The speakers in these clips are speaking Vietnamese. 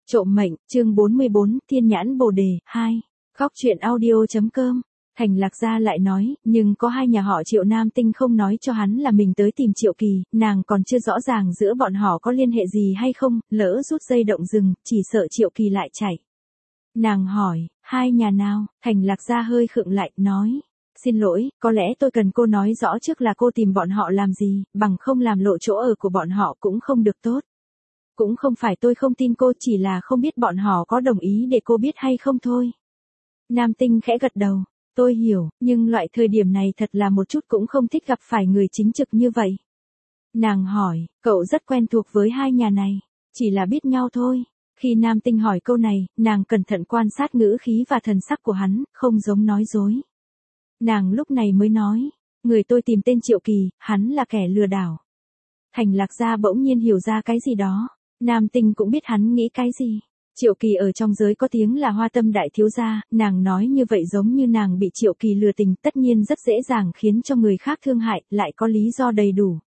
Trộm mệnh, chương 44, Thiên nhãn Bồ đề, 2. Góc truyện audio.com. Thành Lạc Gia lại nói, nhưng có hai nhà họ Triệu Nam Tinh không nói cho hắn là mình tới tìm Triệu Kỳ, nàng còn chưa rõ ràng giữa bọn họ có liên hệ gì hay không, lỡ rút dây động rừng, chỉ sợ Triệu Kỳ lại chạy. Nàng hỏi, hai nhà nào? Thành Lạc Gia hơi khựng lại, nói. Xin lỗi, có lẽ tôi cần cô nói rõ trước là cô tìm bọn họ làm gì, bằng không làm lộ chỗ ở của bọn họ cũng không được tốt. Cũng không phải tôi không tin cô, chỉ là không biết bọn họ có đồng ý để cô biết hay không thôi. Nam Tinh khẽ gật đầu, tôi hiểu, nhưng loại thời điểm này thật là một chút cũng không thích gặp phải người chính trực như vậy. Nàng hỏi, cậu rất quen thuộc với hai nhà này, chỉ là biết nhau thôi. Khi Nam Tinh hỏi câu này, nàng cẩn thận quan sát ngữ khí và thần sắc của hắn, không giống nói dối. Nàng lúc này mới nói, người tôi tìm tên Triệu Kỳ, hắn là kẻ lừa đảo. Thành Lạc Gia bỗng nhiên hiểu ra cái gì đó. Nam Tinh cũng biết hắn nghĩ cái gì. Triệu Kỳ ở trong giới có tiếng là hoa tâm đại thiếu gia, nàng nói như vậy giống như nàng bị Triệu Kỳ lừa tình, tất nhiên rất dễ dàng khiến cho người khác thương hại, lại có lý do đầy đủ.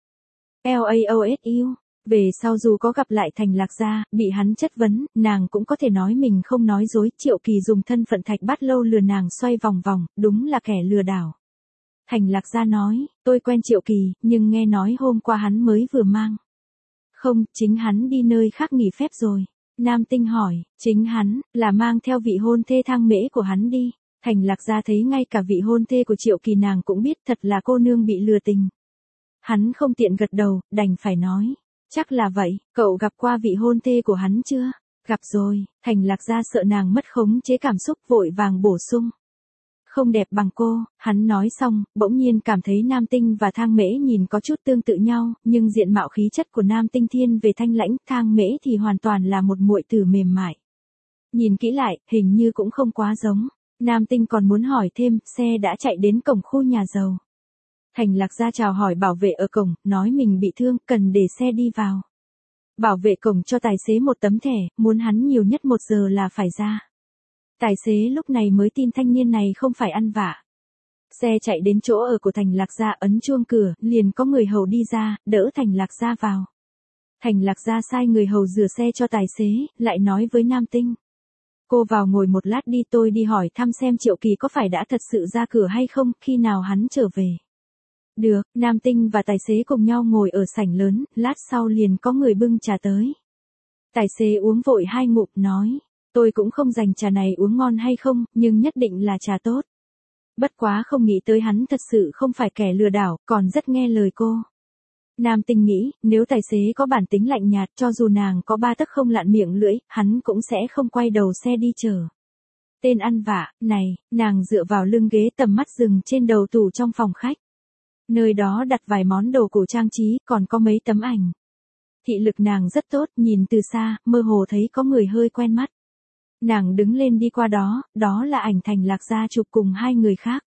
LAOSU, về sau dù có gặp lại Thành Lạc Gia, bị hắn chất vấn, nàng cũng có thể nói mình không nói dối, Triệu Kỳ dùng thân phận Thạch Bát Lâu lừa nàng xoay vòng vòng, đúng là kẻ lừa đảo. Thành Lạc Gia nói, tôi quen Triệu Kỳ, nhưng nghe nói hôm qua hắn mới vừa mang. Không, chính hắn đi nơi khác nghỉ phép rồi. Nam Tinh hỏi, chính hắn, là mang theo vị hôn thê Thang Mễ của hắn đi. Thành Lạc Gia thấy ngay cả vị hôn thê của Triệu Kỳ nàng cũng biết, thật là cô nương bị lừa tình. Hắn không tiện gật đầu, đành phải nói, chắc là vậy, cậu gặp qua vị hôn thê của hắn chưa? Gặp rồi. Thành Lạc Gia sợ nàng mất khống chế cảm xúc, vội vàng bổ sung. Không đẹp bằng cô. Hắn nói xong, bỗng nhiên cảm thấy Nam Tinh và Thang Mễ nhìn có chút tương tự nhau, nhưng diện mạo khí chất của Nam Tinh thiên về thanh lãnh, Thang Mễ thì hoàn toàn là một muội tử mềm mại. Nhìn kỹ lại, hình như cũng không quá giống. Nam Tinh còn muốn hỏi thêm, xe đã chạy đến cổng khu nhà giàu. Thành Lạc Gia chào hỏi bảo vệ ở cổng, nói mình bị thương, cần để xe đi vào. Bảo vệ cổng cho tài xế một tấm thẻ, muốn hắn nhiều nhất 1 giờ là phải ra. Tài xế lúc này mới tin thanh niên này không phải ăn vạ. Xe chạy đến chỗ ở của Thành Lạc Gia, ấn chuông cửa, liền có người hầu đi ra, đỡ Thành Lạc Gia vào. Thành Lạc Gia sai người hầu rửa xe cho tài xế, lại nói với Nam Tinh. Cô vào ngồi một lát đi, tôi đi hỏi thăm xem Triệu Kỳ có phải đã thật sự ra cửa hay không, khi nào hắn trở về. Được, Nam Tinh và tài xế cùng nhau ngồi ở sảnh lớn, lát sau liền có người bưng trà tới. Tài xế uống vội 2 ngụm, nói. Tôi cũng không dành trà này uống ngon hay không, nhưng nhất định là trà tốt. Bất quá không nghĩ tới hắn thật sự không phải kẻ lừa đảo, còn rất nghe lời cô. Nam Tinh nghĩ, nếu tài xế có bản tính lạnh nhạt, cho dù nàng có 3 tấc không lạn miệng lưỡi, hắn cũng sẽ không quay đầu xe đi chờ. Tên ăn vạ, này, nàng dựa vào lưng ghế, tầm mắt dừng trên đầu tủ trong phòng khách. Nơi đó đặt vài món đồ cổ trang trí, còn có mấy tấm ảnh. Thị lực nàng rất tốt, nhìn từ xa, mơ hồ thấy có người hơi quen mắt. Nàng đứng lên đi qua đó, đó là ảnh Thành Lạc Gia chụp cùng 2 người khác.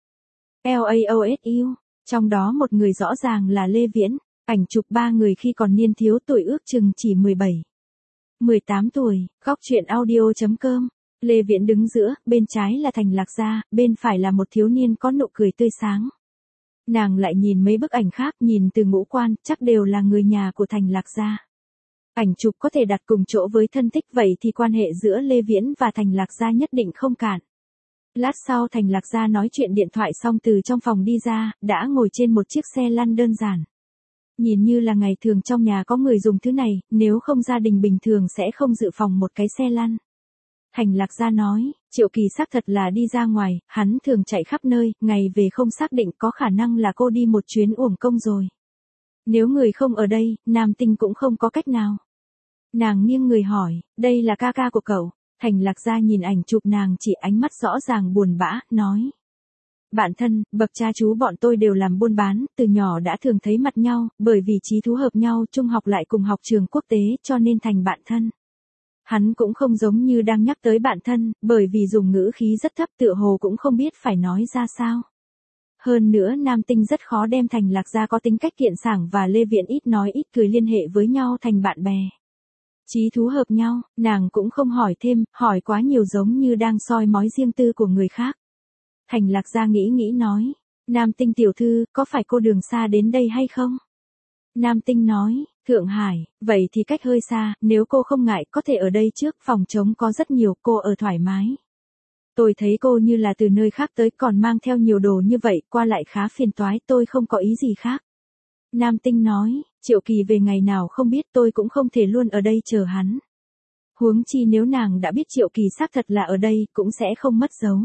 LAOSU, trong đó một người rõ ràng là Lê Viễn, ảnh chụp 3 người khi còn niên thiếu, tuổi ước chừng chỉ 17, 18 tuổi, góc truyện audio.com. Lê Viễn đứng giữa, bên trái là Thành Lạc Gia, bên phải là một thiếu niên có nụ cười tươi sáng. Nàng lại nhìn mấy bức ảnh khác, nhìn từ ngũ quan, chắc đều là người nhà của Thành Lạc Gia. Ảnh chụp có thể đặt cùng chỗ với thân thích, vậy thì quan hệ giữa Lê Viễn và Thành Lạc Gia nhất định không cạn. Lát sau Thành Lạc Gia nói chuyện điện thoại xong từ trong phòng đi ra, đã ngồi trên một chiếc xe lăn đơn giản. Nhìn như là ngày thường trong nhà có người dùng thứ này, nếu không gia đình bình thường sẽ không dự phòng một cái xe lăn. Thành Lạc Gia nói, Triệu Kỳ xác thật là đi ra ngoài, hắn thường chạy khắp nơi, ngày về không xác định, có khả năng là cô đi một chuyến uổng công rồi. Nếu người không ở đây, Nam Tinh cũng không có cách nào. Nàng nghiêng người hỏi, đây là ca ca của cậu. Thành Lạc Gia nhìn ảnh chụp nàng, chỉ ánh mắt rõ ràng buồn bã, nói. Bạn thân, bậc cha chú bọn tôi đều làm buôn bán, từ nhỏ đã thường thấy mặt nhau, bởi vì chí thú hợp nhau, trung học lại cùng học trường quốc tế, cho nên thành bạn thân. Hắn cũng không giống như đang nhắc tới bạn thân, bởi vì dùng ngữ khí rất thấp, tựa hồ cũng không biết phải nói ra sao. Hơn nữa Nam Tinh rất khó đem Thành Lạc Gia có tính cách kiện sảng và Lê Viễn ít nói ít cười liên hệ với nhau thành bạn bè. Chí thú hợp nhau, nàng cũng không hỏi thêm, hỏi quá nhiều giống như đang soi mói riêng tư của người khác. Thành Lạc Gia nghĩ nói, Nam Tinh tiểu thư, có phải cô đường xa đến đây hay không? Nam Tinh nói, Thượng Hải, vậy thì cách hơi xa, nếu cô không ngại có thể ở đây trước, phòng trống có rất nhiều, cô ở thoải mái. Tôi thấy cô như là từ nơi khác tới còn mang theo nhiều đồ như vậy, qua lại khá phiền toái, tôi không có ý gì khác. Nam Tinh nói, Triệu Kỳ về ngày nào không biết, tôi cũng không thể luôn ở đây chờ hắn. Huống chi nếu nàng đã biết Triệu Kỳ xác thật là ở đây, cũng sẽ không mất dấu.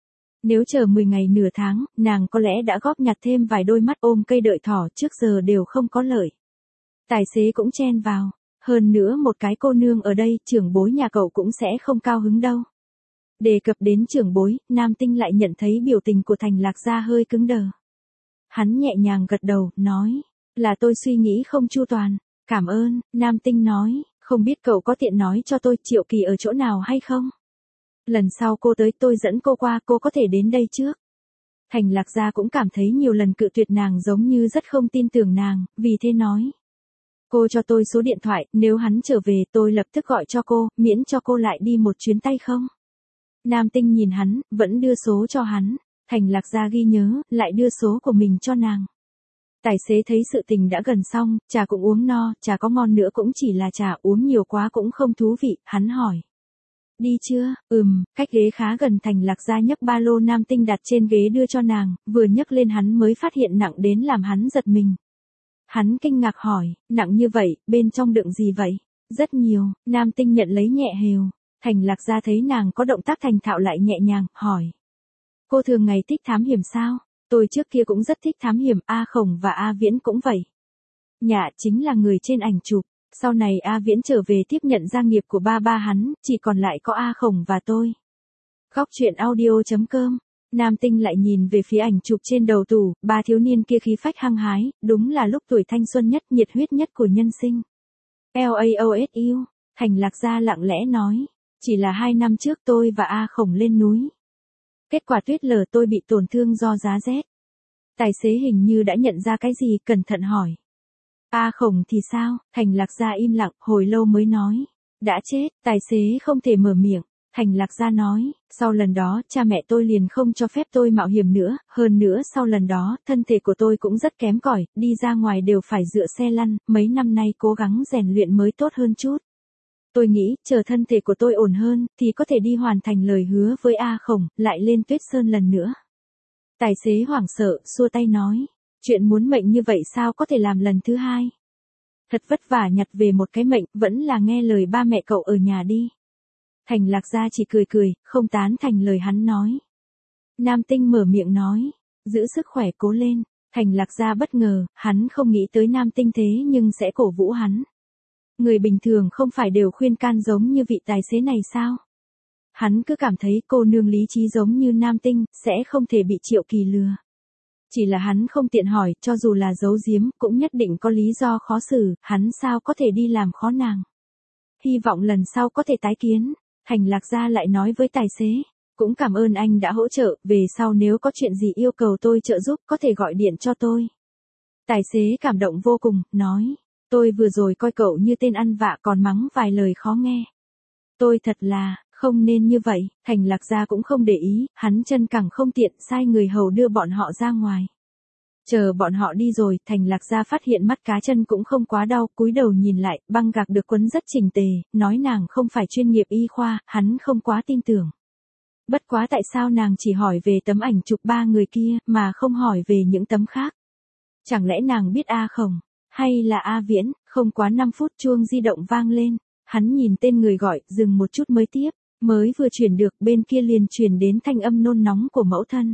Nếu chờ 10 ngày nửa tháng, nàng có lẽ đã góp nhặt thêm vài đôi mắt ôm cây đợi thỏ, trước giờ đều không có lợi. Tài xế cũng chen vào, hơn nữa một cái cô nương ở đây, trưởng bối nhà cậu cũng sẽ không cao hứng đâu. Đề cập đến trưởng bối, Nam Tinh lại nhận thấy biểu tình của Thành Lạc Gia hơi cứng đờ. Hắn nhẹ nhàng gật đầu, nói, là tôi suy nghĩ không chu toàn, cảm ơn. Nam Tinh nói, không biết cậu có tiện nói cho tôi Triệu Kỳ ở chỗ nào hay không? Lần sau cô tới tôi dẫn cô qua, cô có thể đến đây trước. Thành Lạc Gia cũng cảm thấy nhiều lần cự tuyệt nàng giống như rất không tin tưởng nàng, vì thế nói. Cô cho tôi số điện thoại, nếu hắn trở về tôi lập tức gọi cho cô, miễn cho cô lại đi một chuyến tay không? Nam Tinh nhìn hắn, vẫn đưa số cho hắn. Thành Lạc Gia ghi nhớ, lại đưa số của mình cho nàng. Tài xế thấy sự tình đã gần xong, trà cũng uống no, trà có ngon nữa cũng chỉ là trà, uống nhiều quá cũng không thú vị, hắn hỏi. Đi chưa? Cách ghế khá gần. Thành Lạc Gia nhấc ba lô Nam Tinh đặt trên ghế đưa cho nàng, vừa nhấc lên hắn mới phát hiện nặng đến làm hắn giật mình. Hắn kinh ngạc hỏi, nặng như vậy, bên trong đựng gì vậy? Rất nhiều. Nam Tinh nhận lấy nhẹ hều. Thành Lạc Gia thấy nàng có động tác thành thạo lại nhẹ nhàng, hỏi. Cô thường ngày thích thám hiểm sao? Tôi trước kia cũng rất thích thám hiểm, A Khổng và A Viễn cũng vậy. Nhạ chính là người trên ảnh chụp, sau này A Viễn trở về tiếp nhận gia nghiệp của ba hắn, chỉ còn lại có A Khổng và tôi. Góc truyện audio.com. Nam Tinh lại nhìn về phía ảnh chụp trên đầu tủ, ba thiếu niên kia khí phách hăng hái, đúng là lúc tuổi thanh xuân nhất, nhiệt huyết nhất của nhân sinh. LAOSU, Thành Lạc Gia lặng lẽ nói, chỉ là 2 năm trước tôi và A Khổng lên núi. Kết quả tuyết lở, tôi bị tổn thương do giá rét. Tài xế hình như đã nhận ra cái gì, cẩn thận hỏi. A Khổng thì sao? Thành Lạc Gia im lặng, hồi lâu mới nói. Đã chết. Tài xế không thể mở miệng. Thành Lạc Gia nói, sau lần đó, cha mẹ tôi liền không cho phép tôi mạo hiểm nữa, hơn nữa sau lần đó, thân thể của tôi cũng rất kém cỏi, đi ra ngoài đều phải dựa xe lăn, mấy năm nay cố gắng rèn luyện mới tốt hơn chút. Tôi nghĩ, chờ thân thể của tôi ổn hơn, thì có thể đi hoàn thành lời hứa với A Khổng, lại lên Tuyết Sơn lần nữa. Tài xế hoảng sợ, xua tay nói, chuyện muốn mệnh như vậy sao có thể làm lần thứ hai? Thật vất vả nhặt về một cái mệnh, vẫn là nghe lời ba mẹ cậu ở nhà đi. Thành Lạc Gia chỉ cười cười, không tán thành lời hắn nói. Nam Tinh mở miệng nói, giữ sức khỏe cố lên. Thành Lạc Gia bất ngờ, hắn không nghĩ tới Nam Tinh thế nhưng sẽ cổ vũ hắn. Người bình thường không phải đều khuyên can giống như vị tài xế này sao? Hắn cứ cảm thấy cô nương lý trí giống như Nam Tinh, sẽ không thể bị Triệu Kỳ lừa. Chỉ là hắn không tiện hỏi, cho dù là giấu giếm, cũng nhất định có lý do khó xử, hắn sao có thể đi làm khó nàng. Hy vọng lần sau có thể tái kiến. Thành Lạc Gia lại nói với tài xế, cũng cảm ơn anh đã hỗ trợ, về sau nếu có chuyện gì yêu cầu tôi trợ giúp có thể gọi điện cho tôi. Tài xế cảm động vô cùng, nói, tôi vừa rồi coi cậu như tên ăn vạ còn mắng vài lời khó nghe. Tôi thật là, không nên như vậy. Thành Lạc Gia cũng không để ý, hắn chân cẳng không tiện, sai người hầu đưa bọn họ ra ngoài. Chờ bọn họ đi rồi, Thành Lạc Gia phát hiện mắt cá chân cũng không quá đau, cúi đầu nhìn lại, băng gạc được quấn rất chỉnh tề, nói nàng không phải chuyên nghiệp y khoa, hắn không quá tin tưởng. Bất quá tại sao nàng chỉ hỏi về tấm ảnh chụp 3 người kia, mà không hỏi về những tấm khác? Chẳng lẽ nàng biết A Khổng, hay là A Viễn? Không quá 5 phút chuông di động vang lên, hắn nhìn tên người gọi, dừng một chút mới tiếp, mới vừa chuyển được, bên kia liền truyền đến thanh âm nôn nóng của mẫu thân.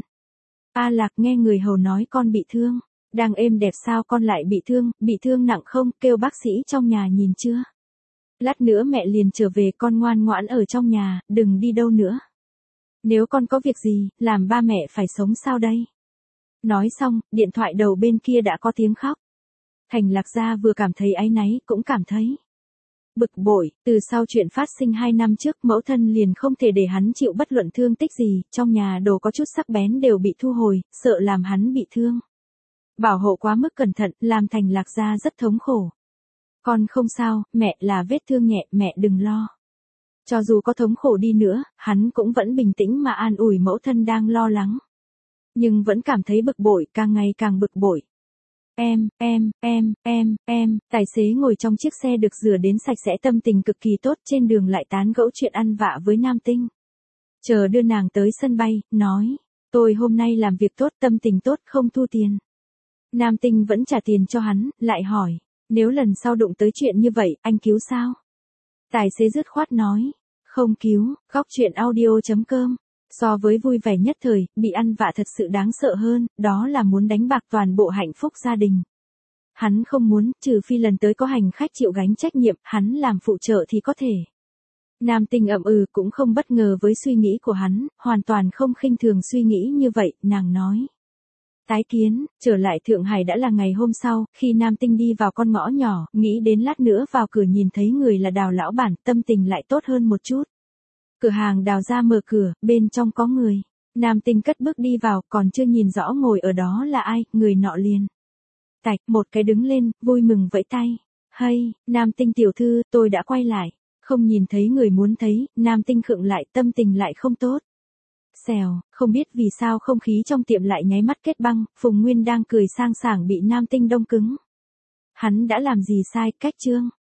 A Lạc, nghe người hầu nói con bị thương. Đang êm đẹp sao con lại bị thương nặng không, kêu bác sĩ trong nhà nhìn chưa? Lát nữa mẹ liền trở về, con ngoan ngoãn ở trong nhà, đừng đi đâu nữa. Nếu con có việc gì, làm ba mẹ phải sống sao đây? Nói xong, điện thoại đầu bên kia đã có tiếng khóc. Thành Lạc Gia vừa cảm thấy áy náy, cũng cảm thấy bực bội, từ sau chuyện phát sinh 2 năm trước, mẫu thân liền không thể để hắn chịu bất luận thương tích gì, trong nhà đồ có chút sắc bén đều bị thu hồi, sợ làm hắn bị thương. Bảo hộ quá mức cẩn thận, làm Thành Lạc Gia rất thống khổ. Con không sao, mẹ, là vết thương nhẹ, mẹ đừng lo. Cho dù có thống khổ đi nữa, hắn cũng vẫn bình tĩnh mà an ủi mẫu thân đang lo lắng. Nhưng vẫn cảm thấy bực bội, càng ngày càng bực bội. Tài xế ngồi trong chiếc xe được rửa đến sạch sẽ tâm tình cực kỳ tốt, trên đường lại tán gẫu chuyện ăn vạ với Nam Tinh. Chờ đưa nàng tới sân bay, nói, tôi hôm nay làm việc tốt, tâm tình tốt, không thu tiền. Nam Tinh vẫn trả tiền cho hắn, lại hỏi, nếu lần sau đụng tới chuyện như vậy, anh cứu sao? Tài xế dứt khoát nói, không cứu. Góc truyện audio.com. So với vui vẻ nhất thời, bị ăn vạ thật sự đáng sợ hơn, đó là muốn đánh bạc toàn bộ hạnh phúc gia đình. Hắn không muốn, trừ phi lần tới có hành khách chịu gánh trách nhiệm, hắn làm phụ trợ thì có thể. Nam Tinh ậm cũng không bất ngờ với suy nghĩ của hắn, hoàn toàn không khinh thường suy nghĩ như vậy, nàng nói. Tái kiến. Trở lại Thượng Hải đã là ngày hôm sau, khi Nam Tinh đi vào con ngõ nhỏ, nghĩ đến lát nữa vào cửa nhìn thấy người là Đào lão bản, tâm tình lại tốt hơn một chút. Cửa hàng Đào ra mở cửa, bên trong có người. Nam Tinh cất bước đi vào, còn chưa nhìn rõ ngồi ở đó là ai, người nọ liền. Tạch, một cái đứng lên, vui mừng vẫy tay. Hay, Nam Tinh tiểu thư, tôi đã quay lại. Không nhìn thấy người muốn thấy, Nam Tinh khựng lại, tâm tình lại không tốt. Xèo, không biết vì sao không khí trong tiệm lại nháy mắt kết băng, Phùng Nguyên đang cười sang sảng bị Nam Tinh đông cứng. Hắn đã làm gì sai, cách trương?